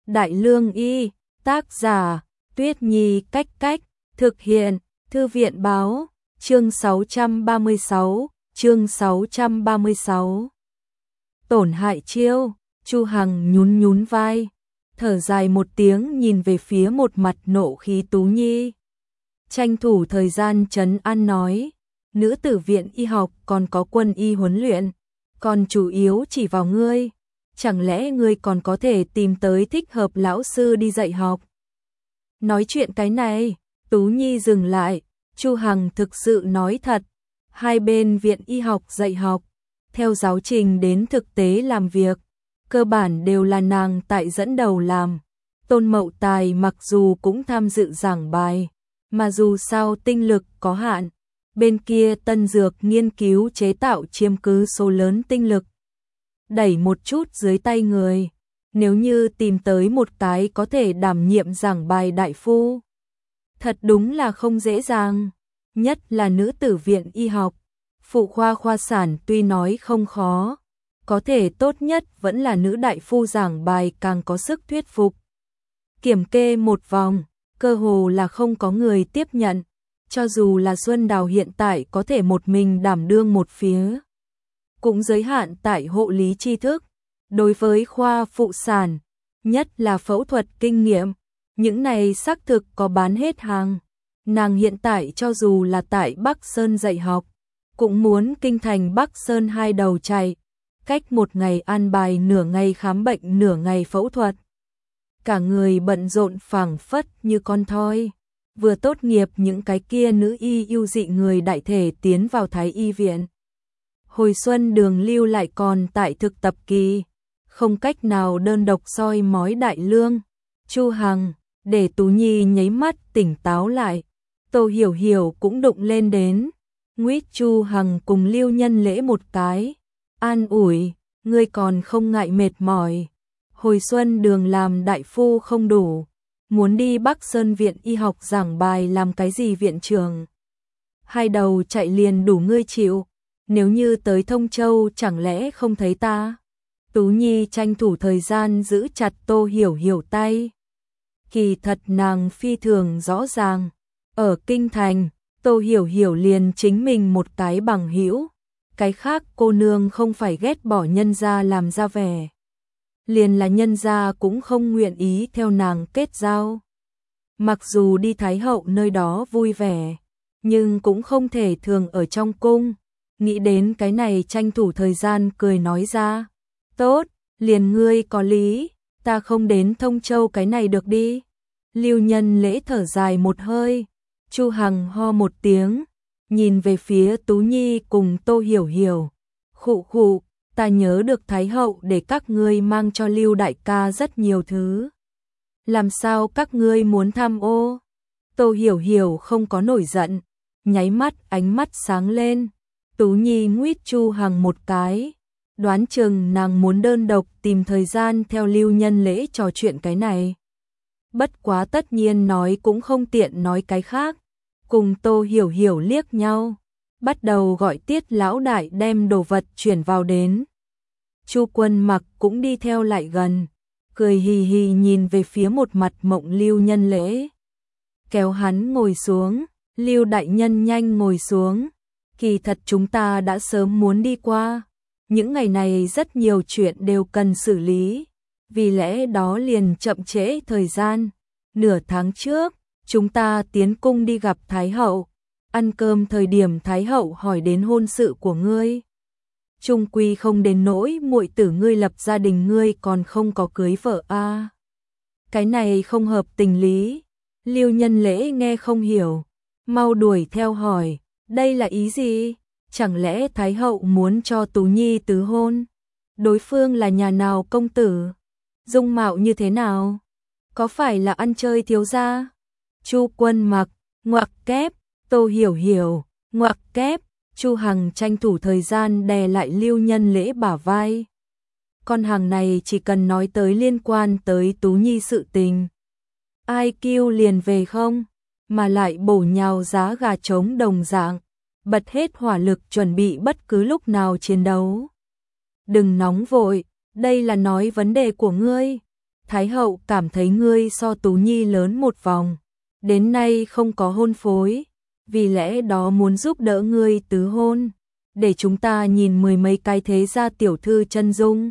Đại Lương Y, tác giả, Tuyết Nhi Cách Cách, thực hiện, Thư viện báo, chương 636. Tổn hại chiêu, Chu Hằng nhún vai, thở dài một tiếng nhìn về phía một mặt nộ khí Tú Nhi. Tranh thủ thời gian trấn an nói, nữ tử viện y học còn có quân y huấn luyện, còn chủ yếu chỉ vào ngươi, chẳng lẽ ngươi còn có thể tìm tới thích hợp lão sư đi dạy học. Nói chuyện cái này, Tú Nhi dừng lại, Chu Hằng thực sự nói thật, hai bên viện y học dạy học, theo giáo trình đến thực tế làm việc, cơ bản đều là nàng tại dẫn đầu làm. Tôn Mậu Tài mặc dù cũng tham dự giảng bài, mà dù sao tinh lực có hạn, bên kia tân dược nghiên cứu chế tạo chiếm cứ số lớn tinh lực. Đẩy một chút dưới tay người, nếu như tìm tới một cái có thể đảm nhiệm giảng bài đại phu, thật đúng là không dễ dàng, nhất là nữ tử viện y học. Phụ khoa khoa sản tuy nói không khó, có thể tốt nhất vẫn là nữ đại phu giảng bài càng có sức thuyết phục. Kiểm kê một vòng, cơ hồ là không có người tiếp nhận, cho dù là Xuân Đào hiện tại có thể một mình đảm đương một phía, cũng giới hạn tại hộ lý tri thức. Đối với khoa phụ sản, nhất là phẫu thuật kinh nghiệm, những này xác thực có bán hết hàng. Nàng hiện tại cho dù là tại Bắc Sơn dạy học, cũng muốn kinh thành Bắc Sơn hai đầu chạy, cách một ngày an bài nửa ngày khám bệnh nửa ngày phẫu thuật. Cả người bận rộn phảng phất như con thoi, vừa tốt nghiệp những cái kia nữ y ưu dị người đại thể tiến vào Thái y viện. Hồi xuân Đường lưu lại còn tại thực tập kỳ, không cách nào đơn độc soi mói Đại Lương. Chu Hằng, để Tú Nhi nháy mắt tỉnh táo lại, Tô Hiểu Hiểu cũng đụng lên đến, nguyết Chu Hằng cùng Lưu Nhân Lễ một cái, an ủi, ngươi còn không ngại mệt mỏi. Hồi xuân Đường làm đại phu không đủ, muốn đi Bắc Sơn viện y học giảng bài làm cái gì viện trưởng. Hai đầu chạy liền đủ ngươi chịu, nếu như tới Thông Châu chẳng lẽ không thấy ta. Tú Nhi tranh thủ thời gian giữ chặt Tô Hiểu Hiểu tay. Kỳ thật nàng phi thường rõ ràng, ở kinh thành, Tô Hiểu Hiểu liền chính mình một cái bằng hữu, cái khác cô nương không phải ghét bỏ nhân gia làm ra vẻ, liền là nhân gia cũng không nguyện ý theo nàng kết giao. Mặc dù đi Thái hậu nơi đó vui vẻ, nhưng cũng không thể thường ở trong cung. Nghĩ đến cái này tranh thủ thời gian cười nói ra, tốt, liền ngươi có lý, ta không đến Thông Châu cái này được đi. Lưu Nhân Lễ thở dài một hơi, Chu Hằng ho một tiếng, nhìn về phía Tú Nhi cùng Tô Hiểu Hiểu, khụ khụ, ta nhớ được Thái hậu để các ngươi mang cho Lưu đại ca rất nhiều thứ. Làm sao các ngươi muốn tham ô? Tô Hiểu Hiểu không có nổi giận, nháy mắt ánh mắt sáng lên. Tú Nhi nguyết Chu Hằng một cái, đoán chừng nàng muốn đơn độc tìm thời gian theo Lưu Nhân Lễ trò chuyện cái này. Bất quá tất nhiên nói cũng không tiện nói cái khác, cùng Tô Hiểu Hiểu liếc nhau, bắt đầu gọi Tiết lão đại đem đồ vật chuyển vào đến. Chu Quân Mặc cũng đi theo lại gần, cười hì hì nhìn về phía một mặt mộng Lưu Nhân Lễ. Kéo hắn ngồi xuống, Lưu đại nhân nhanh ngồi xuống. Kỳ thật chúng ta đã sớm muốn đi qua, những ngày này rất nhiều chuyện đều cần xử lý, vì lẽ đó liền chậm trễ thời gian. Nửa tháng trước, chúng ta tiến cung đi gặp Thái hậu, ăn cơm thời điểm Thái hậu hỏi đến hôn sự của ngươi. Trung quy không đến nỗi muội tử ngươi lập gia đình ngươi còn không có cưới vợ a. Cái này không hợp tình lý. Lưu Nhân Lễ nghe không hiểu, mau đuổi theo hỏi, đây là ý gì? Chẳng lẽ Thái hậu muốn cho Tú Nhi tứ hôn? Đối phương là nhà nào công tử? Dung mạo như thế nào? Có phải là ăn chơi thiếu gia? Chu Quân Mặc, ngoặc kép, Tô Hiểu Hiểu, ngoặc kép. Chu Hằng tranh thủ thời gian đè lại Lưu Nhân Lễ bả vai. Con hàng này chỉ cần nói tới liên quan tới Tú Nhi sự tình, ai kêu liền về không, mà lại bổ nhào giá gà trống đồng dạng, bật hết hỏa lực chuẩn bị bất cứ lúc nào chiến đấu. Đừng nóng vội, đây là nói vấn đề của ngươi. Thái hậu cảm thấy ngươi so Tú Nhi lớn một vòng, đến nay không có hôn phối, vì lẽ đó muốn giúp đỡ ngươi tứ hôn, để chúng ta nhìn mười mấy cái thế gia tiểu thư chân dung.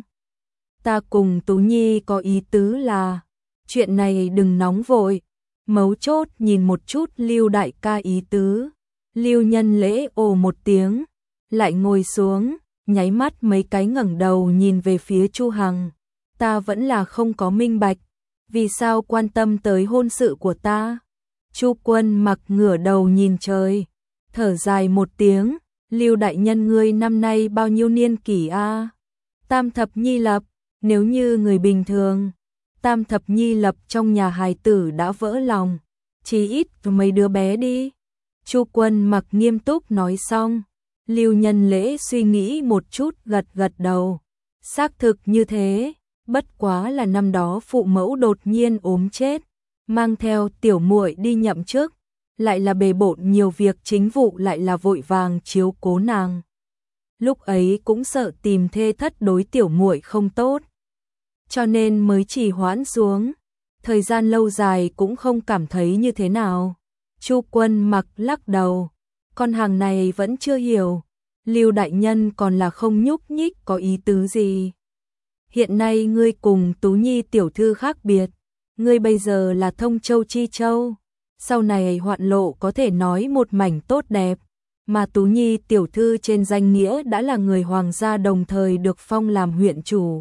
Ta cùng Tú Nhi có ý tứ là, chuyện này đừng nóng vội, mấu chốt nhìn một chút Lưu đại ca ý tứ. Lưu Nhân Lễ ồ một tiếng, lại ngồi xuống, nháy mắt mấy cái ngẩng đầu nhìn về phía Chu Hằng. Ta vẫn là không có minh bạch, vì sao quan tâm tới hôn sự của ta? Chu Quân Mặc ngửa đầu nhìn trời, thở dài một tiếng, Lưu đại nhân ngươi năm nay bao nhiêu niên kỷ a? Tam thập nhi lập, nếu như người bình thường, tam thập nhi lập trong nhà hài tử đã vỡ lòng, chí ít mấy đứa bé đi. Chu Quân Mặc nghiêm túc nói xong, Lưu Nhân Lễ suy nghĩ một chút gật gật đầu. Xác thực như thế, bất quá là năm đó phụ mẫu đột nhiên ốm chết, mang theo tiểu muội đi nhậm chức, lại là bề bộn nhiều việc chính vụ lại là vội vàng chiếu cố nàng. Lúc ấy cũng sợ tìm thê thất đối tiểu muội không tốt, cho nên mới trì hoãn xuống, thời gian lâu dài cũng không cảm thấy như thế nào. Chu Quân Mặc lắc đầu, con hàng này vẫn chưa hiểu, Lưu đại nhân còn là không nhúc nhích có ý tứ gì. Hiện nay ngươi cùng Tú Nhi tiểu thư khác biệt, ngươi bây giờ là thông châu chi châu, sau này hoạn lộ có thể nói một mảnh tốt đẹp, mà Tú Nhi tiểu thư trên danh nghĩa đã là người hoàng gia đồng thời được phong làm huyện chủ.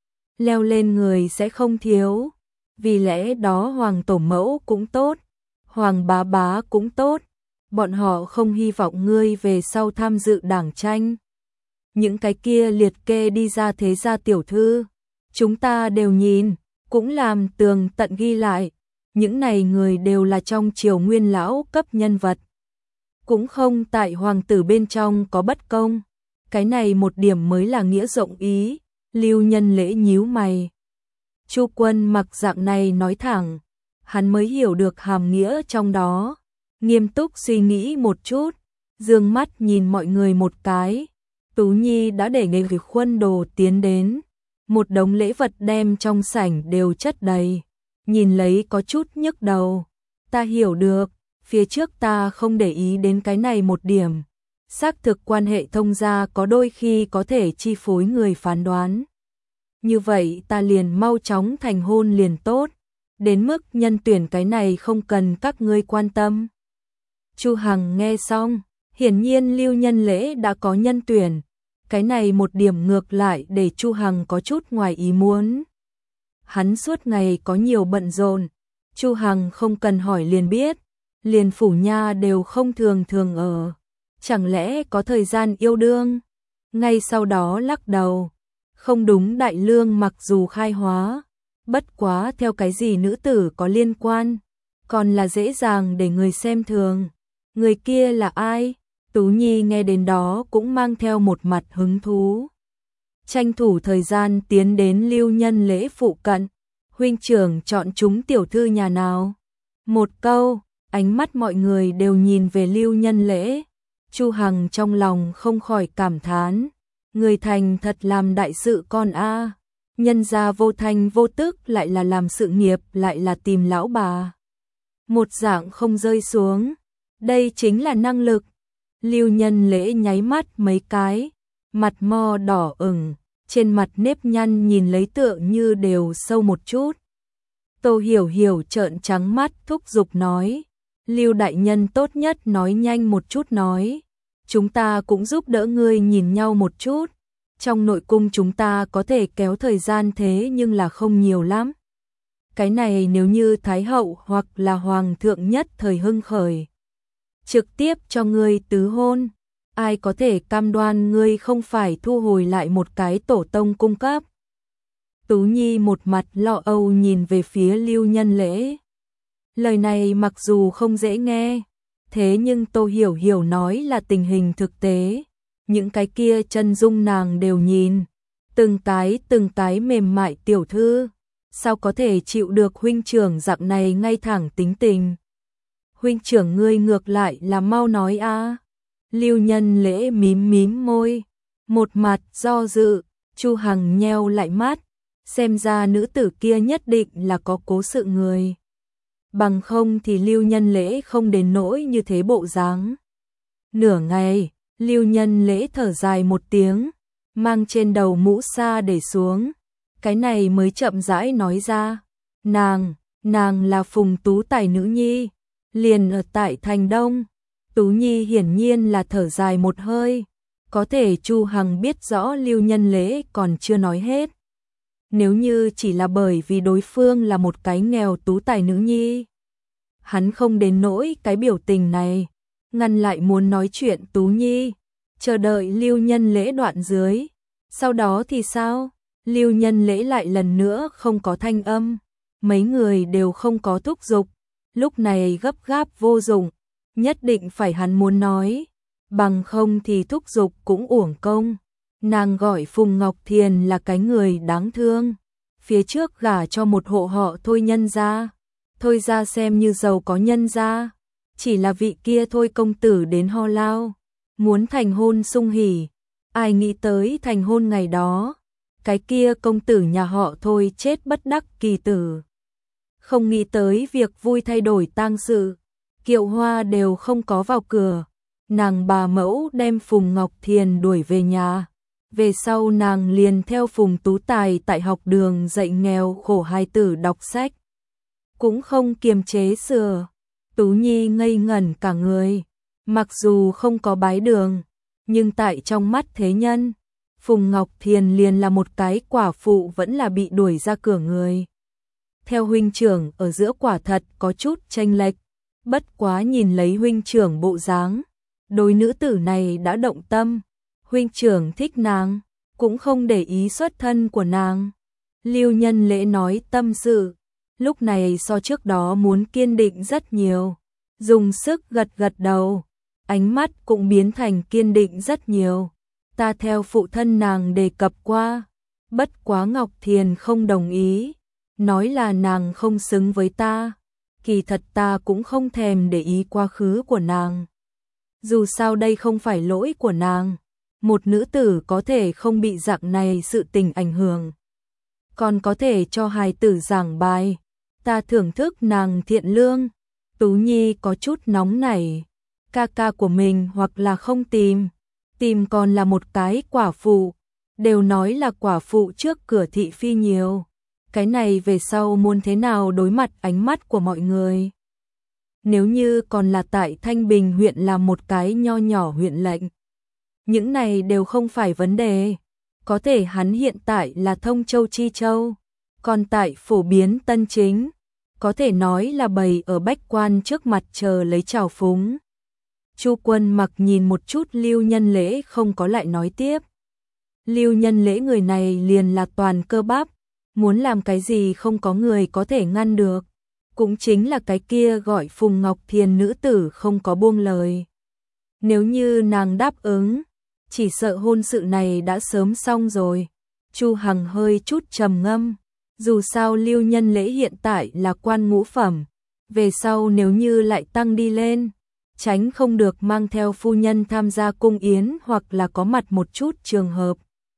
Leo lên người sẽ không thiếu, vì lẽ đó hoàng tổ mẫu cũng tốt, hoàng bá bá cũng tốt, bọn họ không hy vọng ngươi về sau tham dự đảng tranh. Những cái kia liệt kê đi ra thế gia tiểu thư, chúng ta đều nhìn, cũng làm tường tận ghi lại, những này người đều là trong triều nguyên lão cấp nhân vật. Cũng không tại hoàng tử bên trong có bất công, cái này một điểm mới là nghĩa rộng ý. Lưu Nhân Lễ nhíu mày. Chu Quân Mặc dạng này nói thẳng, hắn mới hiểu được hàm nghĩa trong đó, nghiêm túc suy nghĩ một chút, dương mắt nhìn mọi người một cái. Tú Nhi đã để nghề khuôn đồ tiến đến, một đống lễ vật đem trong sảnh đều chất đầy, nhìn lấy có chút nhức đầu. Ta hiểu được, phía trước ta không để ý đến cái này một điểm. Xác thực quan hệ thông gia có đôi khi có thể chi phối người phán đoán. Như vậy ta liền mau chóng thành hôn liền tốt, đến mức nhân tuyển cái này không cần các ngươi quan tâm. Chu Hằng nghe xong, hiển nhiên Lưu Nhân Lễ đã có nhân tuyển, cái này một điểm ngược lại để Chu Hằng có chút ngoài ý muốn. Hắn suốt ngày có nhiều bận rộn, Chu Hằng không cần hỏi liền biết, liền phủ nha đều không thường thường ở, chẳng lẽ có thời gian yêu đương. Ngay sau đó lắc đầu, không đúng, đại lương mặc dù khai hóa, bất quá theo cái gì nữ tử có liên quan, còn là dễ dàng để người xem thường. Người kia là ai? Tú Nhi nghe đến đó cũng mang theo một mặt hứng thú. Tranh thủ thời gian tiến đến Lưu Nhân Lễ phụ cận. Huynh trưởng chọn chúng tiểu thư nhà nào? Một câu, ánh mắt mọi người đều nhìn về Lưu Nhân Lễ. Chu Hằng trong lòng không khỏi cảm thán, người thành thật làm đại sự con a, nhân gia vô thành vô tức lại là làm sự nghiệp lại là tìm lão bà. Một dạng không rơi xuống, đây chính là năng lực. Lưu Nhân Lễ nháy mắt mấy cái, mặt mo đỏ ửng, trên mặt nếp nhăn nhìn lấy tựa như đều sâu một chút. Tô Hiểu Hiểu trợn trắng mắt thúc giục nói, Lưu đại nhân tốt nhất nói nhanh một chút nói, chúng ta cũng giúp đỡ ngươi nhìn nhau một chút, trong nội cung chúng ta có thể kéo thời gian thế nhưng là không nhiều lắm. Cái này nếu như Thái hậu hoặc là Hoàng thượng nhất thời hưng khởi, trực tiếp cho ngươi tứ hôn, ai có thể cam đoan ngươi không phải thu hồi lại một cái tổ tông cung cấp. Tú Nhi một mặt lo âu nhìn về phía Lưu Nhân Lễ. Lời này mặc dù không dễ nghe, thế nhưng Tô Hiểu Hiểu nói là tình hình thực tế. Những cái kia chân dung nàng đều nhìn, từng cái mềm mại tiểu thư, sao có thể chịu được huynh trưởng dạng này ngay thẳng tính tình. Huynh trưởng ngươi ngược lại là mau nói a. Lưu Nhân Lễ mím mím môi, một mặt do dự. Chu Hằng nheo lại mắt, xem ra nữ tử kia nhất định là có cố sự người. Bằng không thì Lưu Nhân Lễ không đến nỗi như thế bộ dáng. Nửa ngày, Lưu Nhân Lễ thở dài một tiếng, mang trên đầu mũ sa để xuống, cái này mới chậm rãi nói ra, nàng là Phùng Tú Tài nữ nhi, liền ở tại thành Đông. Tú Nhi hiển nhiên là thở dài một hơi, có thể Chu Hằng biết rõ Lưu Nhân Lễ còn chưa nói hết. Nếu như chỉ là bởi vì đối phương là một cái nghèo tú tài nữ nhi, hắn không đến nỗi cái biểu tình này, ngăn lại muốn nói chuyện Tú Nhi, chờ đợi Lưu Nhân Lễ đoạn dưới. Sau đó thì sao? Lưu Nhân Lễ lại lần nữa không có thanh âm, mấy người đều không có thúc giục, lúc này gấp gáp vô dụng, nhất định phải hắn muốn nói, bằng không thì thúc giục cũng uổng công. Nàng gọi Phùng Ngọc Thiền là cái người đáng thương, phía trước gả cho một hộ họ Thôi nhân gia, Thôi ra xem như giàu có nhân gia, chỉ là vị kia Thôi công tử đến Ho Lao, muốn thành hôn sung hỉ, ai nghĩ tới thành hôn ngày đó, cái kia công tử nhà họ Thôi chết bất đắc kỳ tử. Không nghĩ tới việc vui thay đổi tang sự, kiệu hoa đều không có vào cửa, nàng bà mẫu đem Phùng Ngọc Thiền đuổi về nhà. Về sau nàng liền theo Phùng Tú Tài tại học đường dạy nghèo khổ hài tử đọc sách, cũng không kiềm chế sửa. Tú Nhi ngây ngẩn cả người, mặc dù không có bái đường, nhưng tại trong mắt thế nhân, Phùng Ngọc Thiền liền là một cái quả phụ vẫn là bị đuổi ra cửa người. Theo huynh trưởng ở giữa quả thật có chút chênh lệch, bất quá nhìn lấy huynh trưởng bộ dáng, đôi nữ tử này đã động tâm. Huynh trưởng thích nàng, cũng không để ý xuất thân của nàng. Lưu Nhân Lễ nói tâm sự, lúc này so trước đó muốn kiên định rất nhiều, dùng sức gật gật đầu, ánh mắt cũng biến thành kiên định rất nhiều. Ta theo phụ thân nàng đề cập qua, bất quá Ngọc Thiền không đồng ý, nói là nàng không xứng với ta, kỳ thật ta cũng không thèm để ý quá khứ của nàng. Dù sao đây không phải lỗi của nàng. Một nữ tử có thể không bị dạng này sự tình ảnh hưởng, còn có thể cho hài tử giảng bài, ta thưởng thức nàng thiện lương. Tú Nhi có chút nóng nảy, ca ca của mình hoặc là không tìm còn là một cái quả phụ, đều nói là quả phụ trước cửa thị phi nhiều, cái này về sau muốn thế nào đối mặt ánh mắt của mọi người. Nếu như còn là tại Thanh Bình huyện là một cái nho nhỏ huyện lệnh, những này đều không phải vấn đề, có thể hắn hiện tại là Thông Châu Chi Châu, còn tại phổ biến Tân Chính, có thể nói là bày ở bách quan trước mặt chờ lấy trào phúng. Chu Quân Mặc nhìn một chút Lưu Nhân Lễ không có lại nói tiếp. Lưu Nhân Lễ người này liền là toàn cơ bắp, muốn làm cái gì không có người có thể ngăn được, cũng chính là cái kia gọi Phùng Ngọc Thiền nữ tử không có buông lời. Nếu như nàng đáp ứng, chỉ sợ hôn sự này đã sớm xong rồi. Chu Hằng hơi chút trầm ngâm, dù sao Lưu Nhân Lễ hiện tại là quan ngũ phẩm, về sau nếu như lại tăng đi lên, tránh không được mang theo phu nhân tham gia cung yến hoặc là có mặt một chút trường hợp.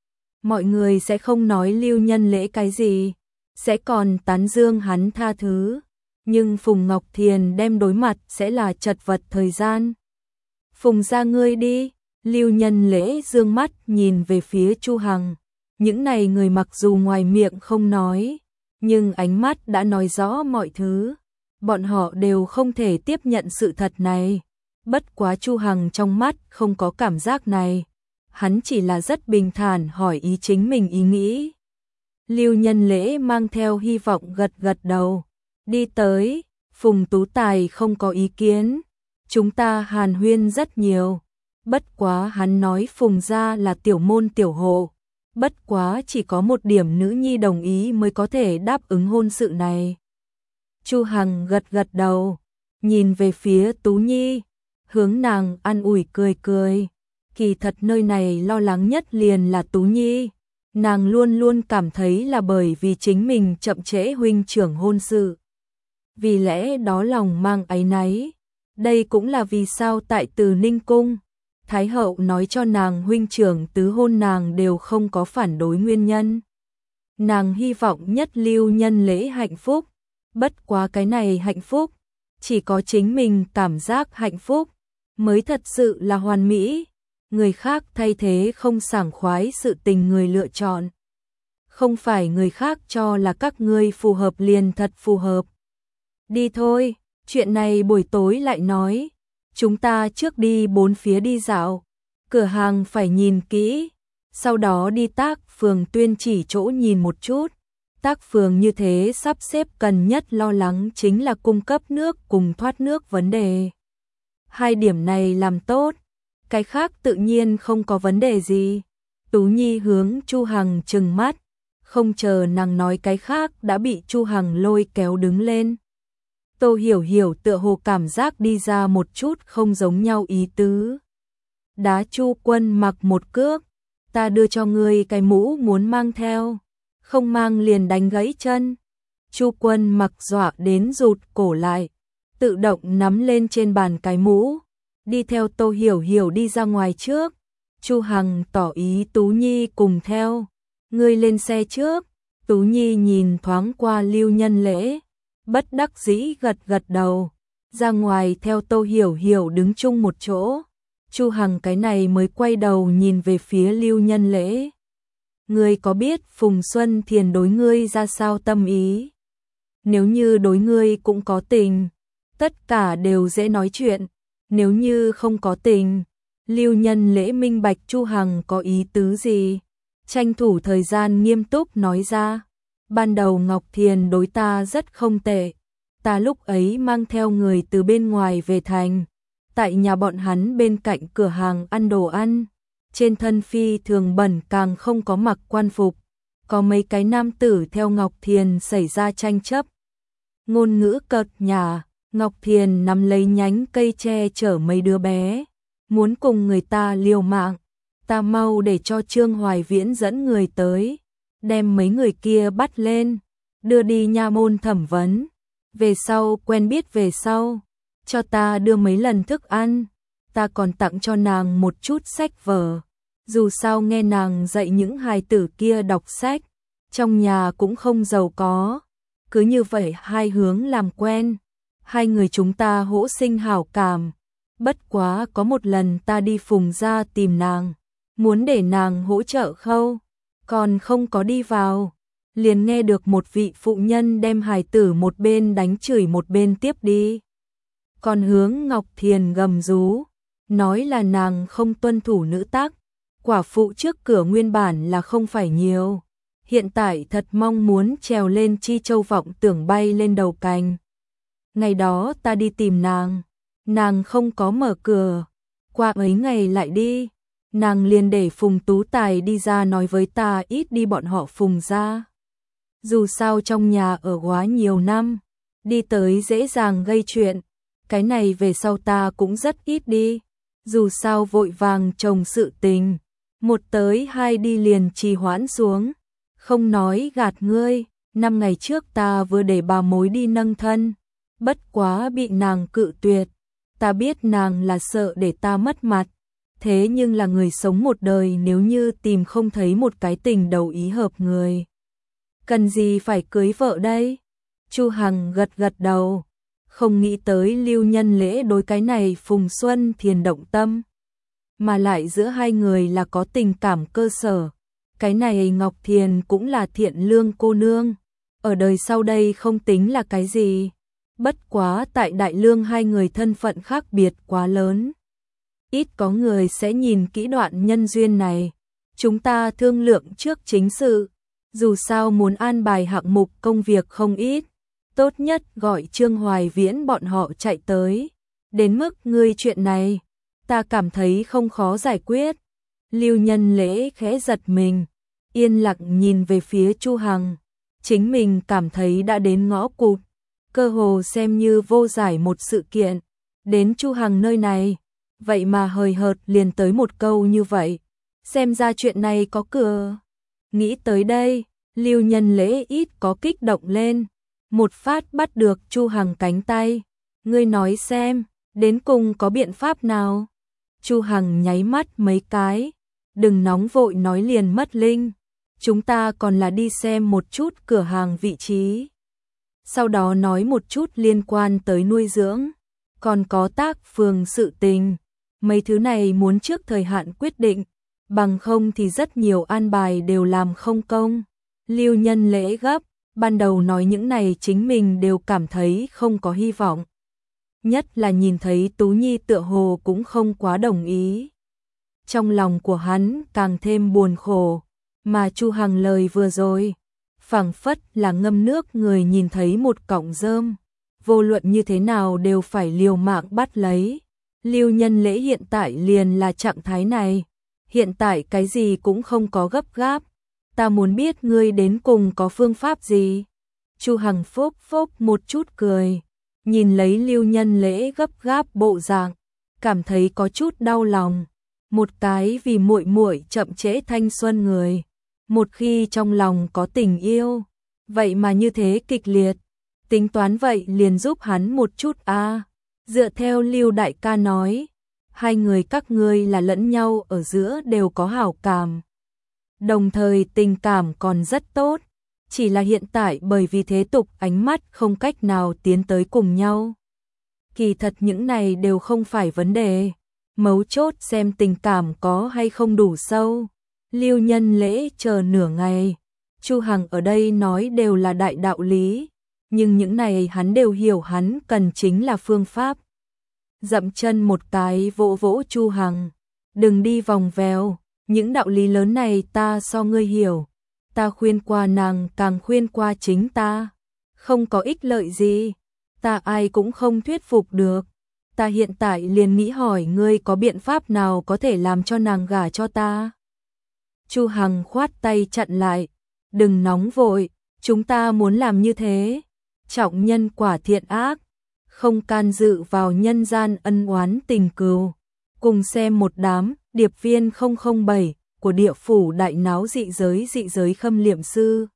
Mọi người sẽ không nói Lưu Nhân Lễ cái gì, sẽ còn tán dương hắn tha thứ, nhưng Phùng Ngọc Thiền đem đối mặt sẽ là chật vật thời gian. Phùng ra ngươi đi. Lưu Nhân Lễ dương mắt nhìn về phía Chu Hằng, những này người mặc dù ngoài miệng không nói, nhưng ánh mắt đã nói rõ mọi thứ, bọn họ đều không thể tiếp nhận sự thật này. Bất quá Chu Hằng trong mắt không có cảm giác này, hắn chỉ là rất bình thản hỏi ý chính mình ý nghĩ. Lưu Nhân Lễ mang theo hy vọng gật gật đầu, đi tới. Phùng Tú Tài không có ý kiến, chúng ta hàn huyên rất nhiều. Bất quá hắn nói Phùng gia là tiểu môn tiểu hộ, bất quá chỉ có một điểm nữ nhi đồng ý mới có thể đáp ứng hôn sự này. Chu Hằng gật gật đầu, nhìn về phía Tú Nhi, hướng nàng an ủi cười cười. Kỳ thật nơi này lo lắng nhất liền là Tú Nhi, nàng luôn luôn cảm thấy là bởi vì chính mình chậm trễ huynh trưởng hôn sự, vì lẽ đó lòng mang áy náy. Đây cũng là vì sao tại Từ Ninh Cung, Thái hậu nói cho nàng huynh trưởng tứ hôn nàng đều không có phản đối nguyên nhân. Nàng hy vọng nhất Lưu Nhân Lễ hạnh phúc, bất quá cái này hạnh phúc, chỉ có chính mình cảm giác hạnh phúc mới thật sự là hoàn mỹ, người khác thay thế không sảng khoái sự tình người lựa chọn. Không phải người khác cho là các ngươi phù hợp liền thật phù hợp. Đi thôi, chuyện này buổi tối lại nói, chúng ta trước đi bốn phía đi dạo, cửa hàng phải nhìn kỹ, sau đó đi Tác Phường Tuyên Chỉ chỗ nhìn một chút. Tác Phường như thế sắp xếp cần nhất lo lắng chính là cung cấp nước cùng thoát nước vấn đề. Hai điểm này làm tốt, cái khác tự nhiên không có vấn đề gì. Tú Nhi hướng Chu Hằng trừng mắt, không chờ nàng nói cái khác đã bị Chu Hằng lôi kéo đứng lên. Tô Hiểu Hiểu tựa hồ cảm giác đi ra một chút không giống nhau ý tứ. Đá Chu Quân Mặc một cước, ta đưa cho ngươi cái mũ muốn mang theo, không mang liền đánh gãy chân. Chu Quân Mặc dọa đến rụt cổ lại, tự động nắm lên trên bàn cái mũ, đi theo Tô Hiểu Hiểu đi ra ngoài trước. Chu Hằng tỏ ý Tú Nhi cùng theo, ngươi lên xe trước. Tú Nhi nhìn thoáng qua Lưu Nhân Lễ, bất đắc dĩ gật gật đầu, ra ngoài theo Tô Hiểu Hiểu đứng chung một chỗ. Chu Hằng cái này mới quay đầu nhìn về phía Lưu Nhân Lễ. Ngươi có biết Phùng Xuân Thiền đối ngươi ra sao tâm ý? Nếu như đối ngươi cũng có tình, tất cả đều dễ nói chuyện, nếu như không có tình. Lưu Nhân Lễ minh bạch Chu Hằng có ý tứ gì, tranh thủ thời gian nghiêm túc nói ra. Ban đầu Ngọc Thiền đối ta rất không tệ, ta lúc ấy mang theo người từ bên ngoài về thành, tại nhà bọn hắn bên cạnh cửa hàng ăn đồ ăn, trên thân phi thường bẩn càng không có mặc quan phục, có mấy cái nam tử theo Ngọc Thiền xảy ra tranh chấp. Ngôn ngữ cợt nhả, Ngọc Thiền nắm lấy nhánh cây tre chở mấy đứa bé, muốn cùng người ta liều mạng. Ta mau để cho Trương Hoài Viễn dẫn người tới, đem mấy người kia bắt lên, đưa đi nha môn thẩm vấn. Về sau quen biết về sau, cho ta đưa mấy lần thức ăn, ta còn tặng cho nàng một chút sách vở. Dù sao nghe nàng dạy những hài tử kia đọc sách, trong nhà cũng không giàu có. Cứ như vậy hai hướng làm quen, hai người chúng ta hỗ sinh hảo cảm. Bất quá có một lần ta đi Phùng gia tìm nàng, muốn để nàng hỗ trợ khâu, còn không có đi vào, liền nghe được một vị phụ nhân đem hài tử một bên đánh chửi một bên tiếp đi. Còn hướng Ngọc Thiền gầm rú, nói là nàng không tuân thủ nữ tắc, quả phụ trước cửa nguyên bản là không phải nhiều, hiện tại thật mong muốn trèo lên chi châu vọng tưởng bay lên đầu cành. Ngày đó ta đi tìm nàng không có mở cửa, qua mấy ngày lại đi, nàng liền để Phùng Tú Tài đi ra nói với ta ít đi bọn họ Phùng ra. Dù sao trong nhà ở quá nhiều năm, đi tới dễ dàng gây chuyện, cái này về sau ta cũng rất ít đi, dù sao vội vàng chồng sự tình, một tới hai đi liền trì hoãn xuống, không nói gạt ngươi, 5 ngày trước ta vừa để bà mối đi nâng thân, bất quá bị nàng cự tuyệt, ta biết nàng là sợ để ta mất mặt, thế nhưng là người sống một đời nếu như tìm không thấy một cái tình đầu ý hợp người, cần gì phải cưới vợ đây? Chu Hằng gật gật đầu, không nghĩ tới Lưu Nhân Lễ đối cái này Phùng Xuân Thiền động tâm, mà lại giữa hai người là có tình cảm cơ sở. Cái này Ngọc Thiền cũng là thiện lương cô nương, ở đời sau đây không tính là cái gì, bất quá tại Đại Lương hai người thân phận khác biệt quá lớn. Ít có người sẽ nhìn kỹ đoạn nhân duyên này, chúng ta thương lượng trước chính sự, dù sao muốn an bài hạng mục công việc không ít, tốt nhất gọi Trương Hoài Viễn bọn họ chạy tới, đến mức ngươi chuyện này, ta cảm thấy không khó giải quyết. Lưu Nhân Lễ khẽ giật mình, yên lặng nhìn về phía Chu Hằng, chính mình cảm thấy đã đến ngõ cụt, cơ hồ xem như vô giải một sự kiện, đến Chu Hằng nơi này, vậy mà hời hợt liền tới một câu như vậy, xem ra chuyện này có cửa. Nghĩ tới đây, Lưu Nhân Lễ ít có kích động lên, một phát bắt được Chu Hằng cánh tay, ngươi nói xem, đến cùng có biện pháp nào? Chu Hằng nháy mắt mấy cái, đừng nóng vội nói liền mất linh, chúng ta còn là đi xem một chút cửa hàng vị trí. Sau đó nói một chút liên quan tới nuôi dưỡng, còn có tác phường sự tình. Mấy thứ này muốn trước thời hạn quyết định, bằng không thì rất nhiều an bài đều làm không công. Lưu Nhân Lễ gấp, ban đầu nói những này chính mình đều cảm thấy không có hy vọng. Nhất là nhìn thấy Tú Nhi tựa hồ cũng không quá đồng ý. Trong lòng của hắn càng thêm buồn khổ, mà Chu Hằng lời vừa rồi, phảng phất là ngâm nước người nhìn thấy một cọng rơm, vô luận như thế nào đều phải liều mạng bắt lấy. Lưu Nhân Lễ hiện tại liền là trạng thái này, hiện tại cái gì cũng không có gấp gáp, ta muốn biết ngươi đến cùng có phương pháp gì. Chu Hằng phốc phốc một chút cười, nhìn lấy Lưu Nhân Lễ gấp gáp bộ dạng, cảm thấy có chút đau lòng. Một cái vì muội muội chậm trễ thanh xuân người, một khi trong lòng có tình yêu, vậy mà như thế kịch liệt, tính toán vậy liền giúp hắn một chút a. Dựa theo Lưu đại ca nói, hai người các ngươi là lẫn nhau ở giữa đều có hảo cảm, đồng thời tình cảm còn rất tốt, chỉ là hiện tại bởi vì thế tục ánh mắt không cách nào tiến tới cùng nhau. Kỳ thật những này đều không phải vấn đề, mấu chốt xem tình cảm có hay không đủ sâu. Lưu Nhân Lễ chờ nửa ngày, Chu Hằng ở đây nói đều là đại đạo lý, nhưng những này hắn đều hiểu, hắn cần chính là phương pháp. Dậm chân một cái vỗ vỗ Chu Hằng, đừng đi vòng vèo, những đạo lý lớn này ta so ngươi hiểu, ta khuyên qua nàng càng khuyên qua chính ta, không có ích lợi gì, ta ai cũng không thuyết phục được. Ta hiện tại liền nghĩ hỏi ngươi có biện pháp nào có thể làm cho nàng gả cho ta. Chu Hằng khoát tay chặn lại, đừng nóng vội, chúng ta muốn làm như thế, trọng nhân quả thiện ác, không can dự vào nhân gian ân oán tình cừu. Cùng xem một đám điệp viên 007 của địa phủ đại náo dị giới khâm liệm sư.